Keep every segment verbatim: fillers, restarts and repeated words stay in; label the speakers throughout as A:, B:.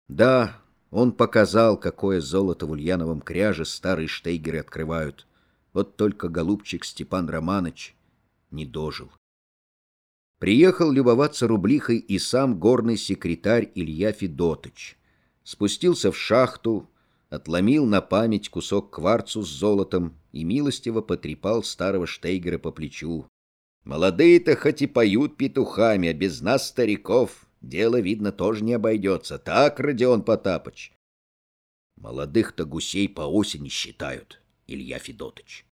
A: Да, он показал, какое золото в Ульяновом кряже старые штейгеры открывают. Вот только голубчик Степан Романыч не дожил. Приехал любоваться Рублихой и сам горный секретарь Илья Федотыч. Спустился в шахту, отломил на память кусок кварцу с золотом и милостиво потрепал старого штейгера по плечу. «Молодые-то хоть и поют петухами, а без нас, стариков, дело, видно, тоже не обойдется. Так, Родион Потапыч?» «Молодых-то гусей по осени считают, Илья Федотыч».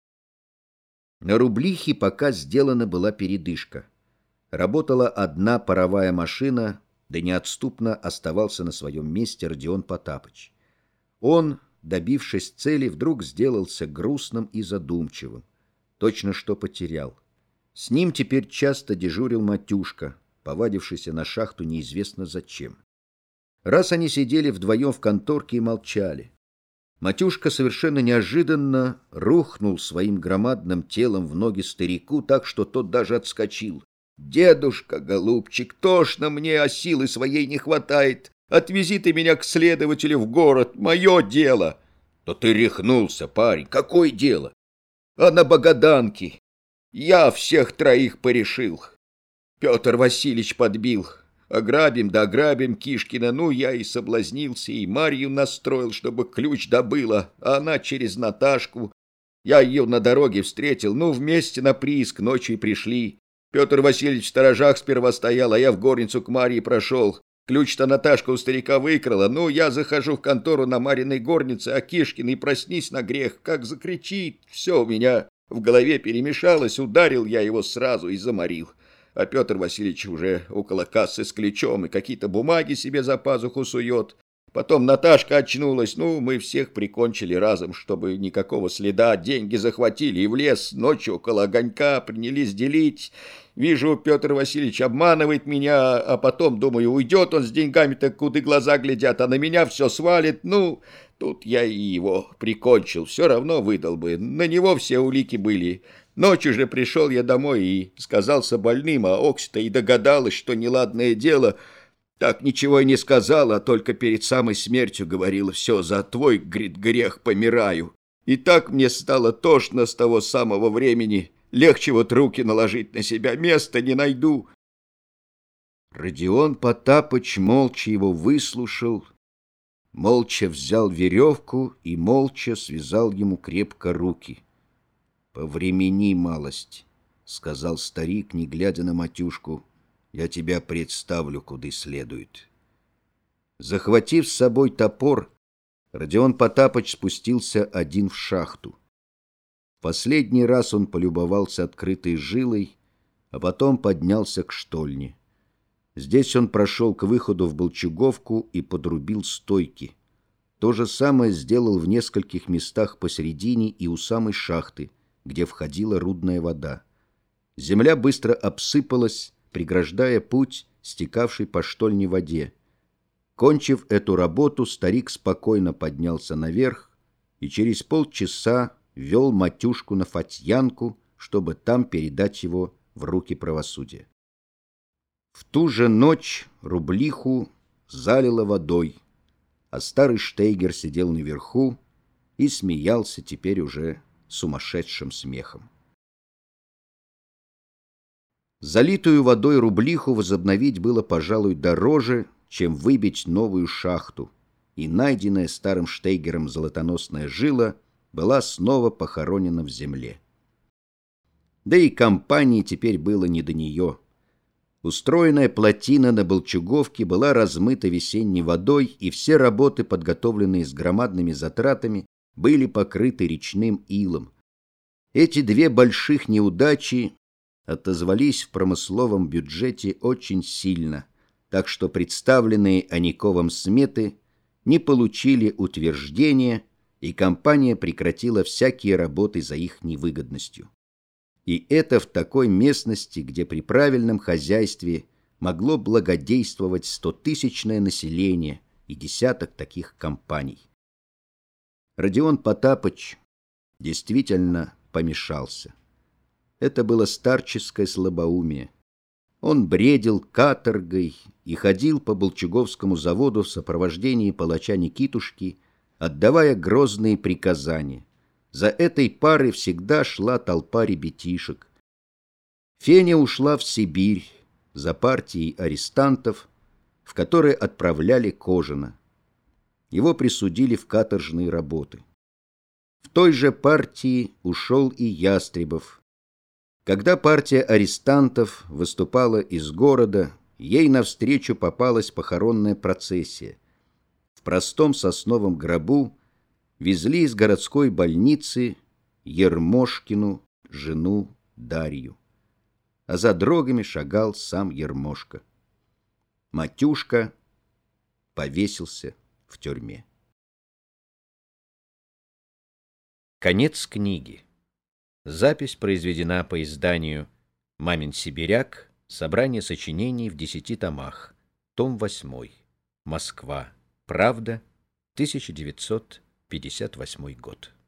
A: На Рублихе пока сделана была передышка. Работала одна паровая машина, да неотступно оставался на своем месте Родион Потапыч. Он, добившись цели, вдруг сделался грустным и задумчивым. Точно что потерял. С ним теперь часто дежурил Матюшка, повадившийся на шахту неизвестно зачем. Раз они сидели вдвоем в конторке и молчали. Матюшка совершенно неожиданно рухнул своим громадным телом в ноги старику так, что тот даже отскочил. «Дедушка, голубчик, тошно мне, а силы своей не хватает. Отвези ты меня к следователю в город, мое дело». «Да ты рехнулся, парень, какое дело?» «А на Богаданке я всех троих порешил. Петр Васильевич подбил. Ограбим да ограбим Кишкина. Ну, я и соблазнился, и Марью настроил, чтобы ключ добыла, а она через Наташку. Я ее на дороге встретил, ну, вместе на прииск ночью и пришли. Петр Васильевич в сторожах сперва стоял, а я в горницу к Марье прошел. Ключ-то Наташка у старика выкрала. Ну, я захожу в контору на Марьиной горнице, а Кишкин и проснись на грех, как закричит. Все у меня в голове перемешалось, ударил я его сразу и заморил. А Петр Васильевич уже около кассы с ключом и какие-то бумаги себе за пазуху сует. Потом Наташка очнулась, ну, мы всех прикончили разом, чтобы никакого следа, деньги захватили и в лес ночью около огонька принялись делить. Вижу, Петр Васильевич обманывает меня, а потом, думаю, уйдет он с деньгами-то, куда глаза глядят, а на меня все свалит. Ну, тут я и его прикончил, все равно выдал бы, на него все улики были. Ночью же пришел я домой и сказался больным, а Окси-то и догадалась, что неладное дело. Так ничего и не сказала, а только перед самой смертью говорила: «Все, за твой, говорит, грех помираю». И так мне стало тошно с того самого времени. Легче вот руки наложить на себя, места не найду. Родион Потапыч молча его выслушал, молча взял веревку и молча связал ему крепко руки. «Повремени малость», — сказал старик, не глядя на Матюшку. «Я тебя представлю, куда следует». Захватив с собой топор, Родион Потапыч спустился один в шахту. Последний раз он полюбовался открытой жилой, а потом поднялся к штольне. Здесь он прошел к выходу в Болчуговку и подрубил стойки. То же самое сделал в нескольких местах посередине и у самой шахты, где входила рудная вода. Земля быстро обсыпалась, преграждая путь, стекавший по штольне воде. Кончив эту работу, старик спокойно поднялся наверх и через полчаса вел Матюшку на Фатьянку, чтобы там передать его в руки правосудия. В ту же ночь Рублиху залило водой, а старый штейгер сидел наверху и смеялся теперь уже сумасшедшим смехом. Залитую водой Рублиху возобновить было, пожалуй, дороже, чем выбить новую шахту, и найденная старым штейгером золотоносная жила была снова похоронена в земле. Да и компании теперь было не до нее. Устроенная плотина на Болчуговке была размыта весенней водой, и все работы, подготовленные с громадными затратами, были покрыты речным илом. Эти две больших неудачи отозвались в промысловом бюджете очень сильно, так что представленные Аниковым сметы не получили утверждения, и компания прекратила всякие работы за их невыгодностью. И это в такой местности, где при правильном хозяйстве могло благодействовать стотысячное население и десяток таких компаний. Родион Потапыч действительно помешался. Это было старческое слабоумие. Он бредил каторгой и ходил по Болчуговскому заводу в сопровождении палача Никитушки, отдавая грозные приказания. За этой парой всегда шла толпа ребятишек. Феня ушла в Сибирь за партией арестантов, в которые отправляли Кожина. Его присудили в каторжные работы. В той же партии ушел и Ястребов. Когда партия арестантов выступала из города, ей навстречу попалась похоронная процессия. В простом сосновом гробу везли из городской больницы Ермошкину жену Дарью. А за дрогами шагал сам Ермошка. Матюшка повесился в тюрьме. Конец книги. Запись произведена по изданию «Мамин сибиряк. Собрание сочинений в десяти томах». Том восьмой. Москва. Правда. тысяча девятьсот пятьдесят восьмой год.